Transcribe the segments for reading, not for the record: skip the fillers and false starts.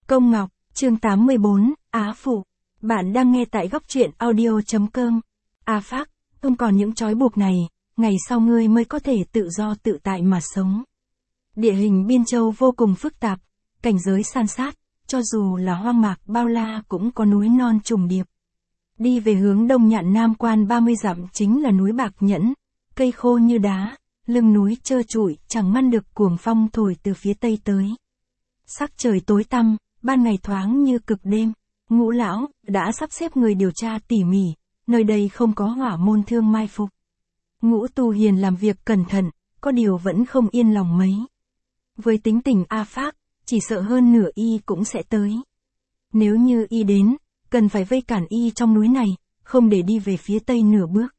Công Ngọc, chương 84, Á Phụ. Bạn đang nghe tại góc truyện audio.com. A Phác, không còn những trói buộc này, ngày sau ngươi mới có thể tự do tự tại mà sống. Địa hình Biên Châu vô cùng phức tạp, cảnh giới san sát, cho dù là hoang mạc bao la cũng có núi non trùng điệp. Đi về hướng đông Nhạn Nam Quan 30 dặm chính là núi Bạc Nhẫn, cây khô như đá, lưng núi trơ trụi, chẳng ngăn được cuồng phong thổi từ phía tây tới. Sắc trời tối tăm, ban ngày thoáng như cực đêm. Ngũ lão đã sắp xếp người điều tra tỉ mỉ, nơi đây không có hỏa môn thương mai phục. Ngũ Tu Hiền làm việc cẩn thận, có điều vẫn không yên lòng mấy. Với tính tình A Phác, chỉ sợ hơn nửa y cũng sẽ tới. Nếu như y đến, cần phải vây cản y trong núi này, không để đi về phía tây nửa bước.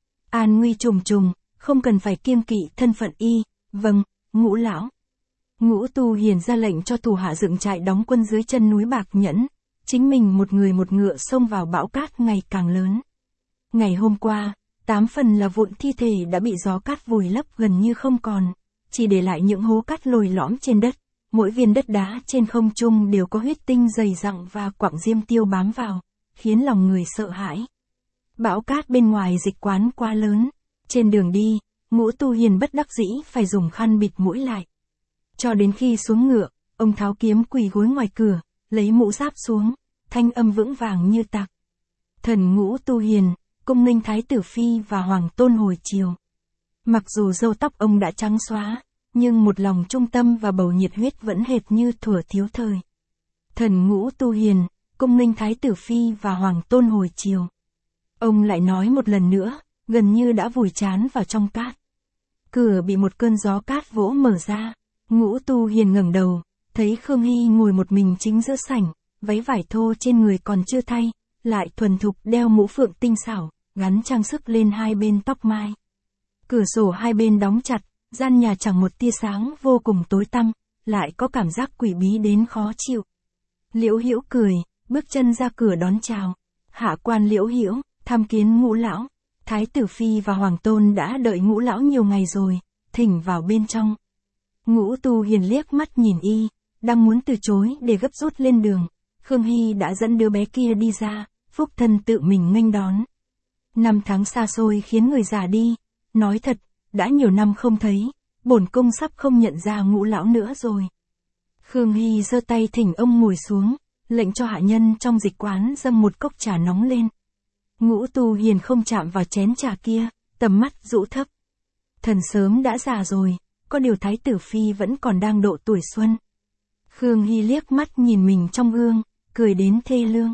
An nguy trùng trùng, không cần phải kiêng kỵ thân phận y. Vâng, Ngũ lão. Ngũ Tu Hiền ra lệnh cho thủ hạ dựng trại đóng quân dưới chân núi Bạc Nhẫn, chính mình một người một ngựa xông vào bão cát ngày càng lớn. Ngày hôm qua, 8 phần là vụn thi thể đã bị gió cát vùi lấp gần như không còn, chỉ để lại những hố cát lồi lõm trên đất, mỗi viên đất đá trên không trung đều có huyết tinh dày dặn và quặng diêm tiêu bám vào, khiến lòng người sợ hãi. Bão cát bên ngoài dịch quán quá lớn, trên đường đi, Ngũ Tu Hiền bất đắc dĩ phải dùng khăn bịt mũi lại. Cho đến khi xuống ngựa, ông tháo kiếm quỳ gối ngoài cửa, lấy mũ giáp xuống, thanh âm vững vàng như tạc. Thần Ngũ Tu Hiền, cung nghênh Thái tử Phi và Hoàng Tôn hồi chiều. Mặc dù râu tóc ông đã trắng xóa, nhưng một lòng trung tâm và bầu nhiệt huyết vẫn hệt như thuở thiếu thời. Thần Ngũ Tu Hiền, cung nghênh Thái tử Phi và Hoàng Tôn hồi chiều. Ông lại nói một lần nữa, gần như đã vùi trán vào trong cát. Cửa bị một cơn gió cát vỗ mở ra. Ngũ Tu Hiền ngẩng đầu, thấy Khương Hy ngồi một mình chính giữa sảnh, váy vải thô trên người còn chưa thay, lại thuần thục đeo mũ phượng tinh xảo, gắn trang sức lên hai bên tóc mai. Cửa sổ hai bên đóng chặt, gian nhà chẳng một tia sáng, vô cùng tối tăm, lại có cảm giác quỷ bí đến khó chịu. Liễu Hữu cười, bước chân ra cửa đón chào. Hạ quan Liễu Hữu, tham kiến Ngũ lão. Thái tử Phi và Hoàng Tôn đã đợi Ngũ lão nhiều ngày rồi, thỉnh vào bên trong. Ngũ Tu Hiền liếc mắt nhìn y, đang muốn từ chối để gấp rút lên đường. Khương Hy đã dẫn đứa bé kia đi ra, Phúc Thân tự mình nghênh đón. Năm tháng xa xôi khiến người già đi, nói thật, đã nhiều năm không thấy, bổn cung sắp không nhận ra Ngũ lão nữa rồi. Khương Hy giơ tay thỉnh ông ngồi xuống, lệnh cho hạ nhân trong dịch quán dâng một cốc trà nóng lên. Ngũ Tu Hiền không chạm vào chén trà kia, tầm mắt rũ thấp. Thần sớm đã già rồi, có điều Thái tử Phi vẫn còn đang độ tuổi xuân. Khương Hy liếc mắt nhìn mình trong gương, cười đến thê lương.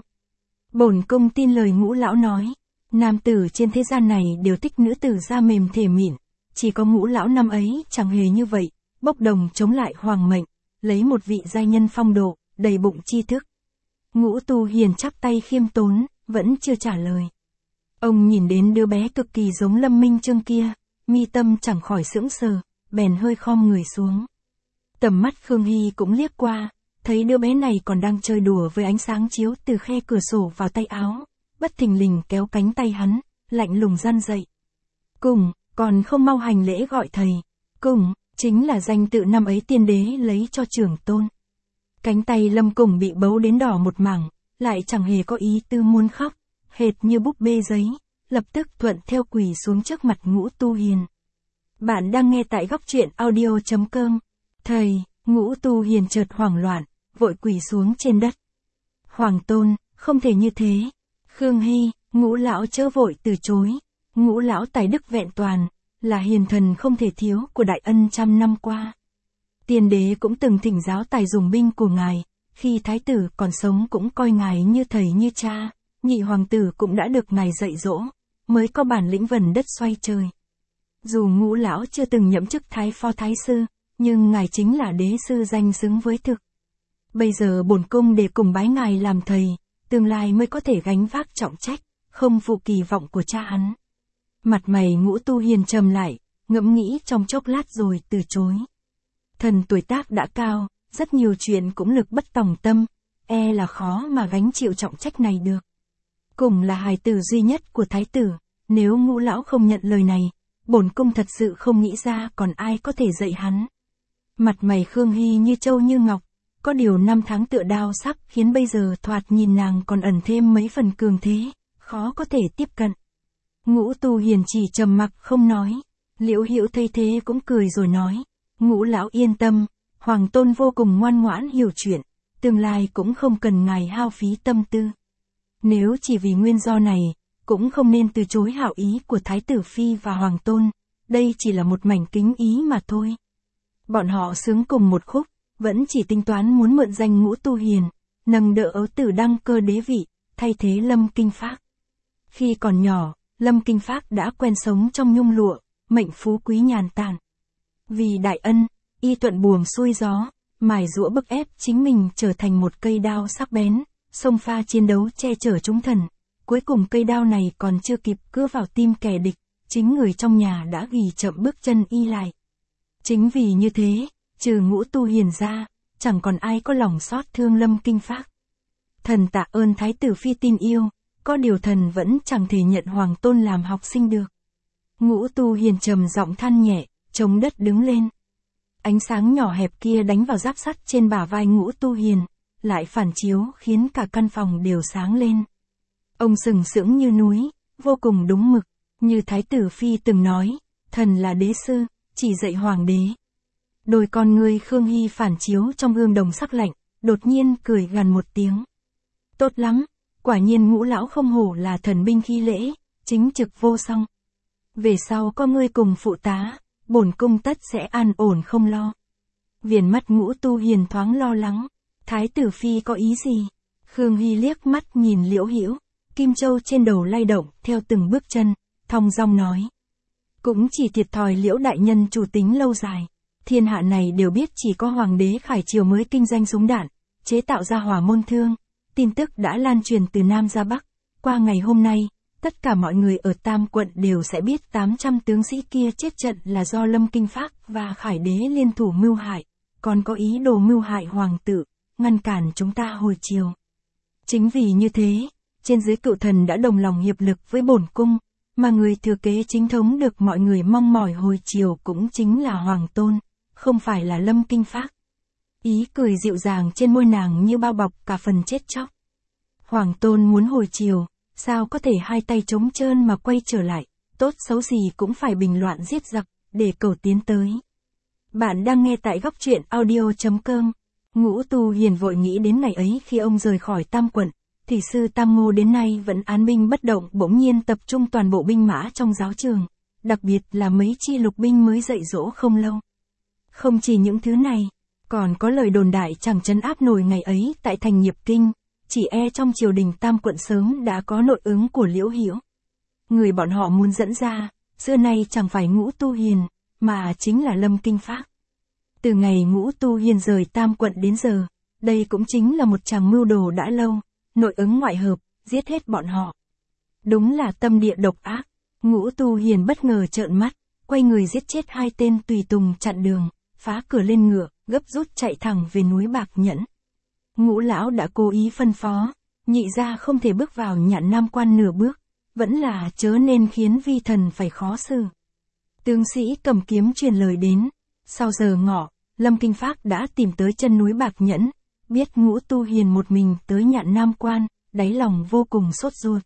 Bổn cung tin lời Ngũ lão nói, nam tử trên thế gian này đều thích nữ tử da mềm thể mịn, chỉ có Ngũ lão năm ấy chẳng hề như vậy, bốc đồng chống lại hoàng mệnh, lấy một vị giai nhân phong độ, đầy bụng tri thức. Ngũ Tu Hiền chắp tay khiêm tốn, vẫn chưa trả lời. Ông nhìn đến đứa bé cực kỳ giống Lâm Minh Chương kia, mi tâm chẳng khỏi sững sờ, bèn hơi khom người xuống. Tầm mắt Khương Hy cũng liếc qua, thấy đứa bé này còn đang chơi đùa với ánh sáng chiếu từ khe cửa sổ vào tay áo, bất thình lình kéo cánh tay hắn, lạnh lùng răn dậy. Cùng, còn không mau hành lễ gọi thầy. Cùng, chính là danh tự năm ấy tiên đế lấy cho trưởng tôn. Cánh tay Lâm Cùng bị bấu đến đỏ một mảng, lại chẳng hề có ý tư muốn khóc, hệt như búp bê giấy, lập tức thuận theo quỳ xuống trước mặt Ngũ Tu Hiền. Bạn đang nghe tại góc truyện audio.com. Thầy, Ngũ Tu Hiền chợt hoảng loạn, vội quỳ xuống trên đất. Hoàng Tôn, không thể như thế. Khương Hy, Ngũ lão chớ vội từ chối. Ngũ lão tài đức vẹn toàn, là hiền thần không thể thiếu của đại ân trăm năm qua. Tiên đế cũng từng thỉnh giáo tài dùng binh của ngài, khi thái tử còn sống cũng coi ngài như thầy như cha, nhị hoàng tử cũng đã được ngài dạy dỗ, mới có bản lĩnh vần đất xoay trời. Dù Ngũ lão chưa từng nhậm chức thái phó thái sư, nhưng ngài chính là đế sư danh xứng với thực. Bây giờ bổn cung để cùng bái ngài làm thầy, tương lai mới có thể gánh vác trọng trách, không phụ kỳ vọng của cha hắn. Mặt mày Ngũ Tu Hiền trầm lại, ngẫm nghĩ trong chốc lát rồi từ chối. Thần tuổi tác đã cao, rất nhiều chuyện cũng lực bất tòng tâm, e là khó mà gánh chịu trọng trách này được. Cùng là hài tử duy nhất của thái tử, nếu Ngũ lão không nhận lời này, bổn cung thật sự không nghĩ ra còn ai có thể dạy hắn. Mặt mày Khương Hy như châu như ngọc, có điều năm tháng tựa đao sắc khiến bây giờ thoạt nhìn nàng còn ẩn thêm mấy phần cường thế, khó có thể tiếp cận. Ngũ Tu Hiền chỉ trầm mặc không nói, Liễu Hữu thấy thế cũng cười rồi nói, Ngũ lão yên tâm, Hoàng tôn vô cùng ngoan ngoãn hiểu chuyện, tương lai cũng không cần ngài hao phí tâm tư. Nếu chỉ vì nguyên do này, cũng không nên từ chối hảo ý của Thái tử Phi và Hoàng tôn, đây chỉ là một mảnh kính ý mà thôi. Bọn họ sướng cùng một khúc, vẫn chỉ tính toán muốn mượn danh Ngũ Tu Hiền, nâng đỡ ấu tử đăng cơ đế vị, thay thế Lâm Kinh Phác. Khi còn nhỏ, Lâm Kinh Phác đã quen sống trong nhung lụa, mệnh phú quý nhàn tản. Vì đại ân, y thuận buồm xuôi gió, mài giũa bức ép chính mình trở thành một cây đao sắc bén, xông pha chiến đấu che chở chúng thần. Cuối cùng cây đao này còn chưa kịp cưa vào tim kẻ địch, chính người trong nhà đã ghi chậm bước chân y lại. Chính vì như thế, trừ Ngũ Tu Hiền ra, chẳng còn ai có lòng xót thương Lâm Kinh Phác. Thần tạ ơn Thái tử Phi tin yêu, có điều thần vẫn chẳng thể nhận Hoàng tôn làm học sinh được. Ngũ Tu Hiền trầm giọng than nhẹ, chống đất đứng lên. Ánh sáng nhỏ hẹp kia đánh vào giáp sắt trên bả vai Ngũ Tu Hiền, lại phản chiếu khiến cả căn phòng đều sáng lên. Ông sừng sững như núi, vô cùng đúng mực, như Thái tử Phi từng nói, thần là đế sư, chỉ dạy hoàng đế. Đôi con ngươi Khương Hy phản chiếu trong gương đồng sắc lạnh, đột nhiên cười gằn một tiếng. Tốt lắm, quả nhiên Ngũ lão không hổ là thần binh khi lễ, chính trực vô song. Về sau có ngươi cùng phụ tá, bổn cung tất sẽ an ổn không lo. Viền mắt Ngũ Tu Hiền thoáng lo lắng, Thái tử Phi có ý gì? Khương Hy liếc mắt nhìn Liễu Hữu, kim châu trên đầu lay động theo từng bước chân, thong dong nói. Cũng chỉ thiệt thòi Liễu đại nhân chủ tính lâu dài. Thiên hạ này đều biết chỉ có Hoàng đế Khải Triều mới kinh doanh súng đạn, chế tạo ra hỏa môn thương. Tin tức đã lan truyền từ Nam ra Bắc. Qua ngày hôm nay, tất cả mọi người ở Tam quận đều sẽ biết 800 tướng sĩ kia chết trận là do Lâm Kinh Phác và Khải đế liên thủ mưu hại, còn có ý đồ mưu hại hoàng tử, ngăn cản chúng ta hồi triều. Chính vì như thế, trên dưới cựu thần đã đồng lòng hiệp lực với bổn cung, mà người thừa kế chính thống được mọi người mong mỏi hồi triều cũng chính là Hoàng tôn, không phải là Lâm Kinh Phác. Ý cười dịu dàng trên môi nàng như bao bọc cả phần chết chóc. Hoàng tôn muốn hồi triều, sao có thể hai tay trống trơn mà quay trở lại, tốt xấu gì cũng phải bình loạn giết giặc, để cầu tiến tới. Bạn đang nghe tại góc truyện audio.com. Ngũ Tu Hiền vội nghĩ đến ngày ấy khi ông rời khỏi Tam quận, thì sư Tam Ngô đến nay vẫn án binh bất động, bỗng nhiên tập trung toàn bộ binh mã trong giáo trường, đặc biệt là mấy chi lục binh mới dạy dỗ không lâu. Không chỉ những thứ này, còn có lời đồn đại chẳng trấn áp nổi ngày ấy tại thành Nghiệp Kinh, chỉ e trong triều đình Tam quận sớm đã có nội ứng của Liễu Hữu. Người bọn họ muốn dẫn ra, xưa nay chẳng phải Ngũ Tu Hiền, mà chính là Lâm Kinh Phác. Từ ngày Ngũ Tu Hiền rời Tam quận đến giờ, đây cũng chính là một tràng mưu đồ đã lâu, nội ứng ngoại hợp, giết hết bọn họ. Đúng là tâm địa độc ác. Ngũ Tu Hiền bất ngờ trợn mắt, quay người giết chết hai tên tùy tùng chặn đường, phá cửa lên ngựa, gấp rút chạy thẳng về núi Bạc Nhẫn. Ngũ lão đã cố ý phân phó, nhị gia không thể bước vào Nhạn Nam quan nửa bước, vẫn là chớ nên khiến vi thần phải khó xử. Tướng sĩ cầm kiếm truyền lời đến, sau giờ ngọ, Lâm Kinh Phác đã tìm tới chân núi Bạc Nhẫn, biết Ngũ Tu Hiền một mình tới Nhạn Nam quan, đáy lòng vô cùng sốt ruột.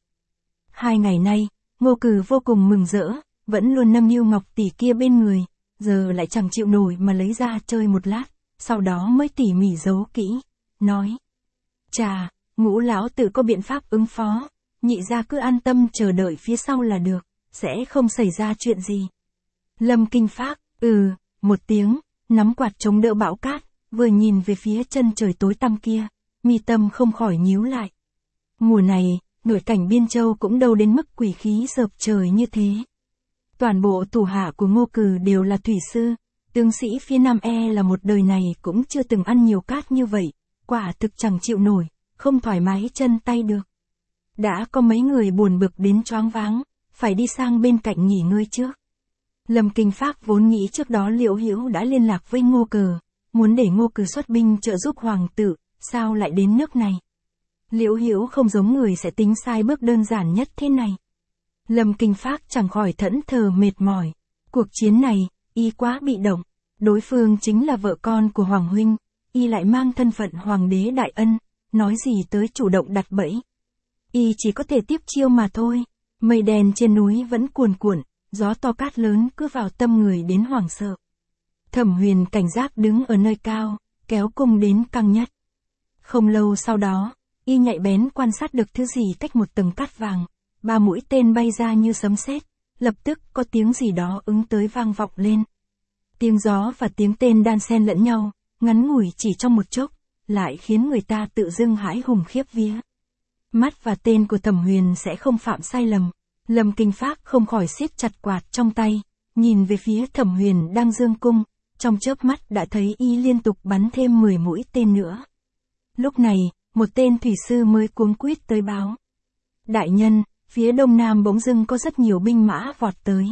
2 ngày nay, Ngô Cừ vô cùng mừng rỡ, vẫn luôn nâng niu ngọc tỷ kia bên người, giờ lại chẳng chịu nổi mà lấy ra chơi một lát, sau đó mới tỉ mỉ giấu kỹ, nói. Chà, Ngũ lão tự có biện pháp ứng phó, nhị gia cứ an tâm chờ đợi phía sau là được, sẽ không xảy ra chuyện gì. Lâm Kinh Phác, một tiếng, nắm quạt chống đỡ bão cát, vừa nhìn về phía chân trời tối tăm kia, mi tâm không khỏi nhíu lại. Mùa này, nội cảnh Biên Châu cũng đâu đến mức quỷ khí dợp trời như thế. Toàn bộ thủ hạ của Ngô Cừ đều là thủy sư, tướng sĩ phía Nam là một đời này cũng chưa từng ăn nhiều cát như vậy, quả thực chẳng chịu nổi, không thoải mái chân tay được. Đã có mấy người buồn bực đến choáng váng, phải đi sang bên cạnh nghỉ ngơi trước. Lâm Kinh Phác vốn nghĩ trước đó Liễu Hữu đã liên lạc với Ngô Cừ, muốn để Ngô Cừ xuất binh trợ giúp hoàng tử, sao lại đến nước này? Liễu Hữu không giống người sẽ tính sai bước đơn giản nhất thế này. Lâm Kinh Phác chẳng khỏi thẫn thờ mệt mỏi. Cuộc chiến này, y quá bị động. Đối phương chính là vợ con của Hoàng huynh, y lại mang thân phận hoàng đế đại ân, nói gì tới chủ động đặt bẫy. Y chỉ có thể tiếp chiêu mà thôi, mây đen trên núi vẫn cuồn cuộn, gió to cát lớn cứ vào tâm người đến hoảng sợ. Thẩm Huyền cảnh giác đứng ở nơi cao, kéo cung đến căng nhất. Không lâu sau đó, y nhạy bén quan sát được thứ gì cách một tầng cát vàng, 3 mũi tên bay ra như sấm sét, lập tức có tiếng gì đó ứng tới vang vọng lên. Tiếng gió và tiếng tên đan xen lẫn nhau, ngắn ngủi chỉ trong một chốc, lại khiến người ta tự dưng hãi hùng khiếp vía. Mắt và tên của Thẩm Huyền sẽ không phạm sai lầm. Lâm Kinh Phác không khỏi siết chặt quạt trong tay, nhìn về phía Thẩm Huyền đang giương cung, trong chớp mắt đã thấy y liên tục bắn thêm 10 mũi tên nữa. Lúc này, một tên thủy sư mới cuống quýt tới báo. Đại nhân, phía đông nam bỗng dưng có rất nhiều binh mã vọt tới.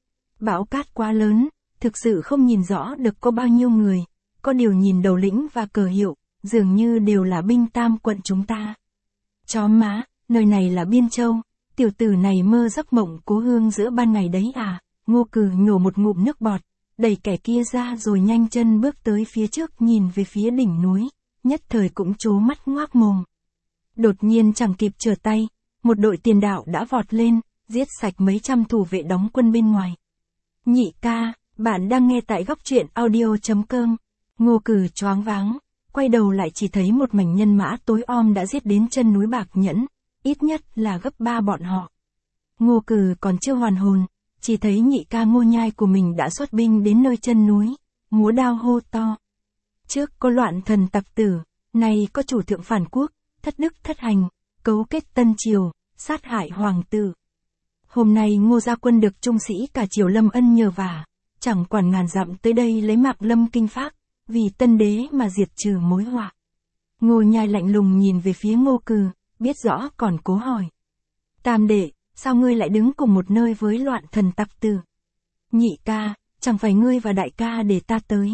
Bão cát quá lớn, thực sự không nhìn rõ được có bao nhiêu người, có điều nhìn đầu lĩnh và cờ hiệu, dường như đều là binh Tam quận chúng ta. Chó má, nơi này là Biên Châu, tiểu tử này mơ giấc mộng cố hương giữa ban ngày đấy à. Ngô Cử nhổ một ngụm nước bọt, đẩy kẻ kia ra rồi nhanh chân bước tới phía trước nhìn về phía đỉnh núi, nhất thời cũng trố mắt ngoác mồm. Đột nhiên chẳng kịp trở tay, một đội tiền đạo đã vọt lên, giết sạch mấy trăm thủ vệ đóng quân bên ngoài. Nhị ca, bạn đang nghe tại góc truyện audio.com. Ngô Cử choáng váng, quay đầu lại chỉ thấy một mảnh nhân mã tối om đã giết đến chân núi Bạc Nhẫn, ít nhất là gấp 3 bọn họ. Ngô Cử còn chưa hoàn hồn, chỉ thấy nhị ca Ngô Nhai của mình đã xuất binh đến nơi chân núi, múa đao hô to. Trước có loạn thần tặc tử, nay có chủ thượng phản quốc, thất đức thất hành, cấu kết Tân Triều, sát hại hoàng tử. Hôm nay Ngô gia quân được trung sĩ cả triều Lâm ân nhờ vả, chẳng quản ngàn dặm tới đây lấy mạng Lâm Kinh Phác, vì Tân đế mà diệt trừ mối họa. Ngô Nhai lạnh lùng nhìn về phía Ngô Cử, biết rõ còn cố hỏi. Tam đệ, sao ngươi lại đứng cùng một nơi với loạn thần tặc tử? Nhị ca, chẳng phải ngươi và đại ca để ta tới.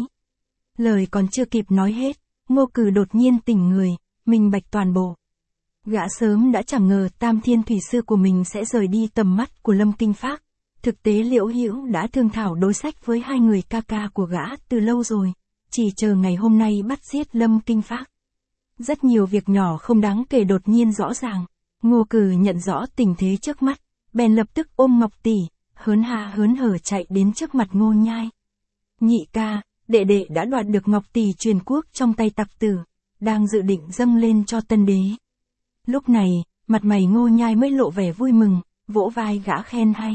Lời còn chưa kịp nói hết, Ngô Cử đột nhiên tỉnh người, minh bạch toàn bộ. Gã sớm đã chẳng ngờ Tam Thiên Thủy Sư của mình sẽ rời đi tầm mắt của Lâm Kinh Phác. Thực tế Liễu Hữu đã thương thảo đối sách với hai người ca ca của gã từ lâu rồi, chỉ chờ ngày hôm nay bắt giết Lâm Kinh Phác. Rất nhiều việc nhỏ không đáng kể đột nhiên rõ ràng. Ngô Cử nhận rõ tình thế trước mắt, bèn lập tức ôm Ngọc tỷ, hớn há hớn hở chạy đến trước mặt Ngô Nhai. Nhị ca, đệ đệ đã đoạt được Ngọc tỷ truyền quốc trong tay tặc tử, đang dự định dâng lên cho Tân đế. Lúc này, mặt mày Ngô Nhai mới lộ vẻ vui mừng, vỗ vai gã khen hay.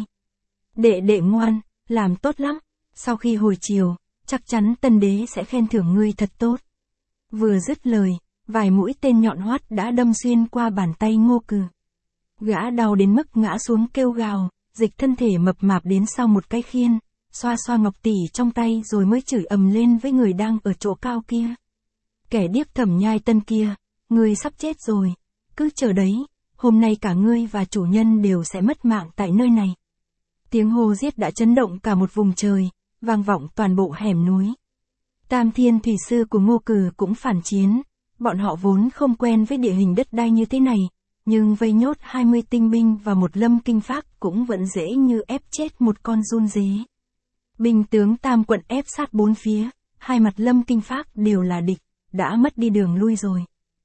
Đệ đệ ngoan, làm tốt lắm, sau khi hồi chiều, chắc chắn Tân đế sẽ khen thưởng ngươi thật tốt. Vừa dứt lời, vài mũi tên nhọn hoắt đã đâm xuyên qua bàn tay Ngô Cử. Gã đau đến mức ngã xuống kêu gào, dịch thân thể mập mạp đến sau một cái khiên, xoa xoa Ngọc tỷ trong tay rồi mới chửi ầm lên với người đang ở chỗ cao kia. Kẻ điếc Thẩm Nhai Tân kia, ngươi sắp chết rồi, cứ chờ đấy, hôm nay cả ngươi và chủ nhân đều sẽ mất mạng tại nơi này. Tiếng hô giết đã chấn động cả một vùng trời, vang vọng toàn bộ hẻm núi. Tam Thiên Thủy Sư của Ngô Cử cũng phản chiến, bọn họ vốn không quen với địa hình đất đai như thế này, nhưng vây nhốt 20 tinh binh và một Lâm Kinh Phác cũng vẫn dễ như ép chết một con giun dế. Binh tướng Tam quận ép sát bốn phía, hai mặt Lâm Kinh Phác đều là địch, đã mất đi đường lui rồi.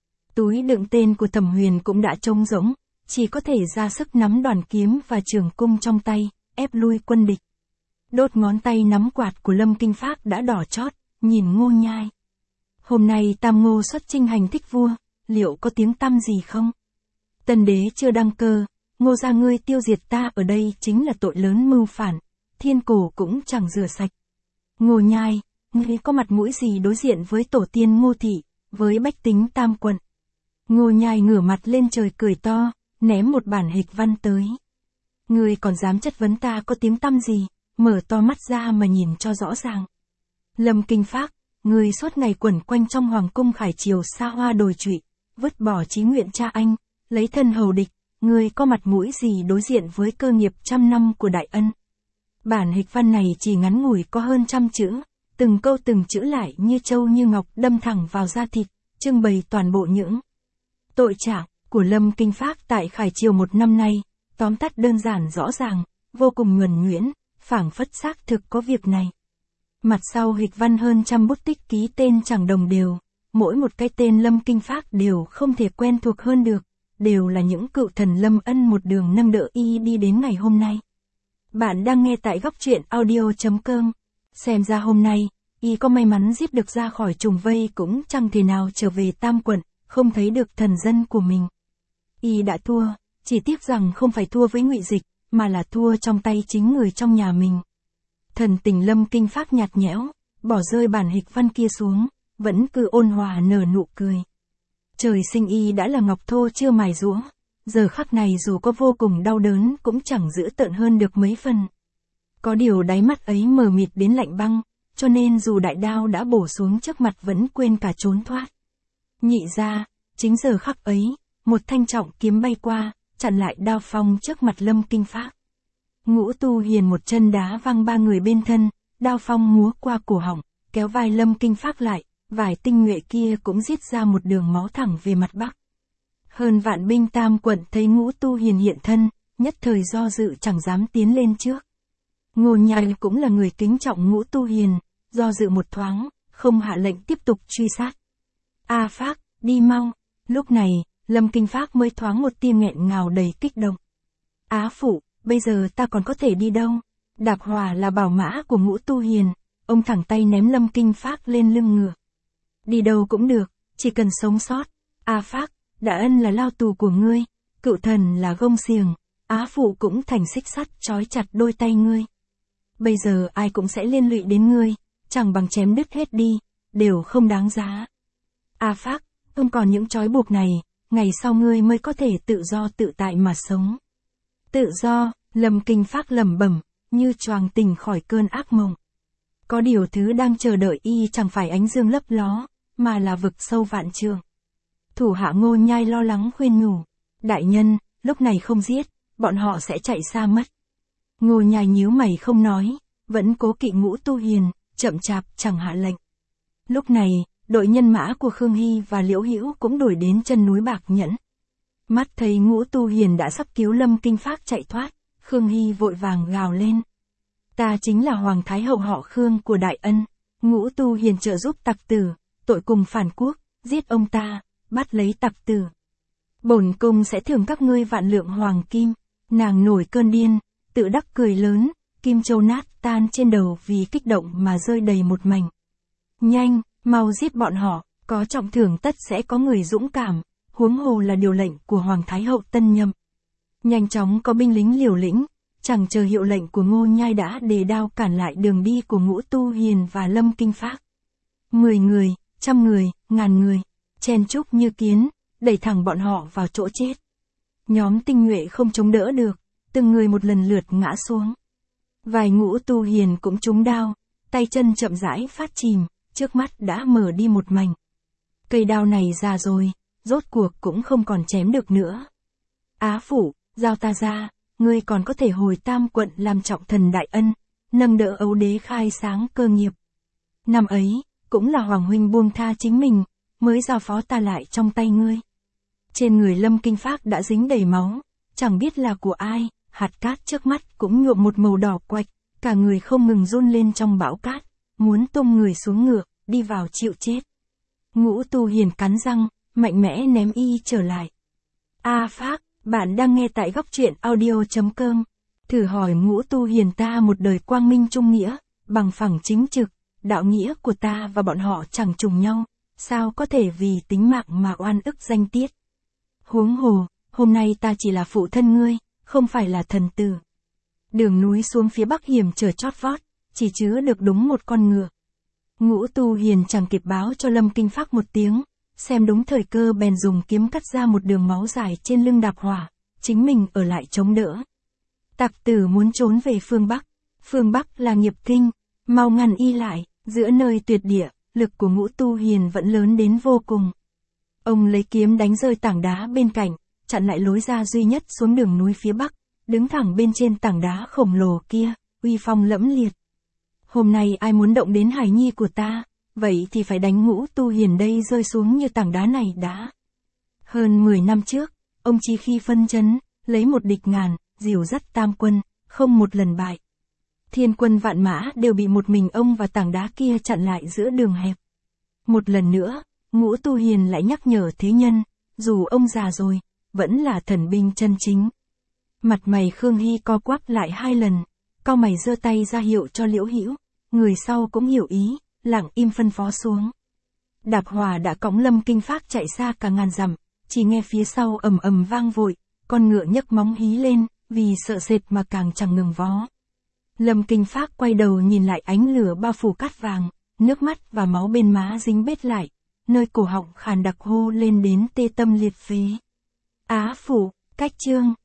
Túi đựng tên của Thẩm Huyền cũng đã trống rỗng, chỉ có thể ra sức nắm đoàn kiếm và trường cung trong tay, ép lui quân địch. Đốt ngón tay nắm quạt của Lâm Kinh Phác đã đỏ chót, nhìn Ngô Nhai. Hôm nay Tam Ngô xuất chinh hành thích vua, liệu có tiếng tăm gì không? Tân đế chưa đăng cơ, Ngô gia ngươi tiêu diệt ta ở đây chính là tội lớn mưu phản, thiên cổ cũng chẳng rửa sạch. Ngô Nhai, ngươi có mặt mũi gì đối diện với tổ tiên Ngô thị, với bách tính Tam quận? Ngô Nhai ngửa mặt lên trời cười to, ném một bản hịch văn tới. Ngươi còn dám chất vấn ta có tiếng tăm gì, mở to mắt ra mà nhìn cho rõ ràng. Lâm Kinh Phác, ngươi suốt ngày quẩn quanh trong hoàng cung Khải Triều xa hoa đồi trụy, vứt bỏ chí nguyện cha anh, lấy thân hầu địch, ngươi có mặt mũi gì đối diện với cơ nghiệp trăm năm của đại ân. Bản hịch văn này chỉ ngắn ngủi có hơn 100 chữ, từng câu từng chữ lại như châu như ngọc đâm thẳng vào da thịt, trưng bày toàn bộ những tội trạng của Lâm Kinh Phác tại Khải Triều một năm nay, tóm tắt đơn giản rõ ràng, vô cùng nhuần nhuyễn, phảng phất xác thực có việc này. Mặt sau hịch văn hơn 100 bút tích ký tên chẳng đồng đều, mỗi một cái tên Lâm Kinh Phác đều không thể quen thuộc hơn được, đều là những cựu thần Lâm Ân một đường nâng đỡ y đi đến ngày hôm nay. Bạn đang nghe tại góc truyện audio.com. Xem ra hôm nay, y có may mắn giết được ra khỏi trùng vây cũng chẳng thể nào trở về Tam Quận, không thấy được thần dân của mình. Y đã thua, chỉ tiếc rằng không phải thua với Ngụy Dịch, mà là thua trong tay chính người trong nhà mình. Thần tình Lâm Kinh Phác nhạt nhẽo, bỏ rơi bản hịch văn kia xuống, vẫn cứ ôn hòa nở nụ cười. Trời sinh y đã là ngọc thô chưa mài giũa, giờ khắc này dù có vô cùng đau đớn cũng chẳng dữ tợn hơn được mấy phần. Có điều đáy mắt ấy mờ mịt đến lạnh băng, cho nên dù đại đao đã bổ xuống trước mặt vẫn quên cả trốn thoát. Nhị ra, chính giờ khắc ấy, một thanh trọng kiếm bay qua, chặn lại đao phong trước mặt Lâm Kinh Phác. Ngũ Tu Hiền một chân đá văng ba người bên thân, đao phong múa qua cổ họng, kéo vai Lâm Kinh Phác lại, vài tinh nhuệ kia cũng giết ra một đường máu thẳng về mặt bắc. Hơn vạn binh Tam Quận thấy Ngũ Tu Hiền hiện thân, nhất thời do dự chẳng dám tiến lên trước. Ngô Nhai cũng là người kính trọng Ngũ Tu Hiền, do dự một thoáng, không hạ lệnh tiếp tục truy sát. A Phác, đi mau. Lúc này, Lâm Kinh Phác mới thoáng một tia nghẹn ngào đầy kích động. Á phụ, bây giờ ta còn có thể đi đâu? Đạp Hỏa là bảo mã của Ngũ Tu Hiền, ông thẳng tay ném Lâm Kinh Phác lên lưng ngựa. Đi đâu cũng được, chỉ cần sống sót. A Phác, Đã Ân là lao tù của ngươi, cựu thần là gông xiềng, Á phụ cũng thành xích sắt trói chặt đôi tay ngươi. Bây giờ ai cũng sẽ liên lụy đến ngươi, chẳng bằng chém đứt hết đi, đều không đáng giá. A Phác, không còn những trói buộc này, ngày sau ngươi mới có thể tự do tự tại mà sống. Tự do, Lâm Kinh Phác lẩm bẩm, như choàng tỉnh khỏi cơn ác mộng. Có điều thứ đang chờ đợi y chẳng phải ánh dương lấp ló, mà là vực sâu vạn trượng. Thủ hạ Ngô Nhai lo lắng khuyên nhủ, đại nhân, lúc này không giết, bọn họ sẽ chạy xa mất. Ngô Nhai nhíu mày không nói, vẫn cố kỵ Ngũ Tu Hiền, chậm chạp chẳng hạ lệnh. Lúc này, đội nhân mã của Khương Hy và Liễu Hữu cũng đuổi đến chân núi Bạc Nhẫn. Mắt thấy Ngũ Tu Hiền đã sắp cứu Lâm Kinh Phác chạy thoát, Khương Hy vội vàng gào lên. Ta chính là Hoàng Thái Hậu họ Khương của Đại Ân, Ngũ Tu Hiền trợ giúp tặc tử, tội cùng phản quốc, giết ông ta, bắt lấy tặc tử. Bổn cung sẽ thưởng các ngươi vạn lượng hoàng kim. Nàng nổi cơn điên, tự đắc cười lớn, kim châu nát tan trên đầu vì kích động mà rơi đầy một mảnh. Nhanh, mau giết bọn họ, có trọng thưởng tất sẽ có người dũng cảm, huống hồ là điều lệnh của Hoàng Thái Hậu Tân Nhậm. Nhanh chóng có binh lính liều lĩnh, chẳng chờ hiệu lệnh của Ngô Nhai đã đề đao cản lại đường đi của Ngũ Tu Hiền và Lâm Kinh Phác. 10 người, 100 người, ngàn người, chen chúc như kiến, đẩy thẳng bọn họ vào chỗ chết. Nhóm tinh nhuệ không chống đỡ được, từng người một lần lượt ngã xuống. Vài Ngũ Tu Hiền cũng trúng đao, tay chân chậm rãi phát chìm, trước mắt đã mở đi một mảnh. Cây đao này già rồi, rốt cuộc cũng không còn chém được nữa. Á phụ, giao ta ra, ngươi còn có thể hồi Tam Quận làm trọng thần Đại Ân, nâng đỡ ấu đế khai sáng cơ nghiệp. Năm ấy, cũng là Hoàng huynh buông tha chính mình, mới giao phó ta lại trong tay ngươi. Trên người Lâm Kinh Phác đã dính đầy máu, chẳng biết là của ai, hạt cát trước mắt cũng nhuộm một màu đỏ quạch, cả người không ngừng run lên trong bão cát, muốn tung người xuống ngựa, đi vào chịu chết. Ngũ Tu Hiền cắn răng, mạnh mẽ ném y trở lại. A Phác, bạn đang nghe tại góc truyện audio.com. Thử hỏi Ngũ Tu Hiền ta một đời quang minh trung nghĩa, bằng phẳng chính trực, đạo nghĩa của ta và bọn họ chẳng trùng nhau, sao có thể vì tính mạng mà oan ức danh tiết. Huống hồ, hôm nay ta chỉ là phụ thân ngươi, không phải là thần tử. Đường núi xuống phía bắc hiểm trở chót vót, chỉ chứa được đúng một con ngựa. Ngũ Tu Hiền chẳng kịp báo cho Lâm Kinh Phác một tiếng, xem đúng thời cơ bèn dùng kiếm cắt ra một đường máu dài trên lưng Đạp Hỏa, chính mình ở lại chống đỡ. Tặc tử muốn trốn về phương Bắc là nghiệp kinh, mau ngăn y lại, giữa nơi tuyệt địa, lực của Ngũ Tu Hiền vẫn lớn đến vô cùng. Ông lấy kiếm đánh rơi tảng đá bên cạnh, chặn lại lối ra duy nhất xuống đường núi phía bắc, đứng thẳng bên trên tảng đá khổng lồ kia, uy phong lẫm liệt. Hôm nay ai muốn động đến hài nhi của ta, vậy thì phải đánh Ngũ Tu Hiền đây rơi xuống như tảng đá này đã. Hơn 10 năm trước, ông chỉ khi phân chấn, lấy một địch ngàn, dìu dắt Tam quân, không một lần bại. Thiên quân vạn mã đều bị một mình ông và tảng đá kia chặn lại giữa đường hẹp. Một lần nữa, Ngũ Tu Hiền lại nhắc nhở thế nhân, dù ông già rồi, vẫn là thần binh chân chính. Mặt mày Khương Hy co quắp lại 2 lần, cau mày giơ tay ra hiệu cho Liễu Hữu, người sau cũng hiểu ý, lặng im phân phó xuống. Đạp Hòa đã cõng Lâm Kinh Phác chạy xa cả ngàn dặm, chỉ nghe phía sau ầm ầm vang vội, con ngựa nhấc móng hí lên, vì sợ sệt mà càng chẳng ngừng vó. Lâm Kinh Phác quay đầu nhìn lại ánh lửa bao phủ cát vàng, nước mắt và máu bên má dính bết lại, nơi cổ họng khàn đặc hô lên đến tê tâm liệt phế. Á phủ, cách chương.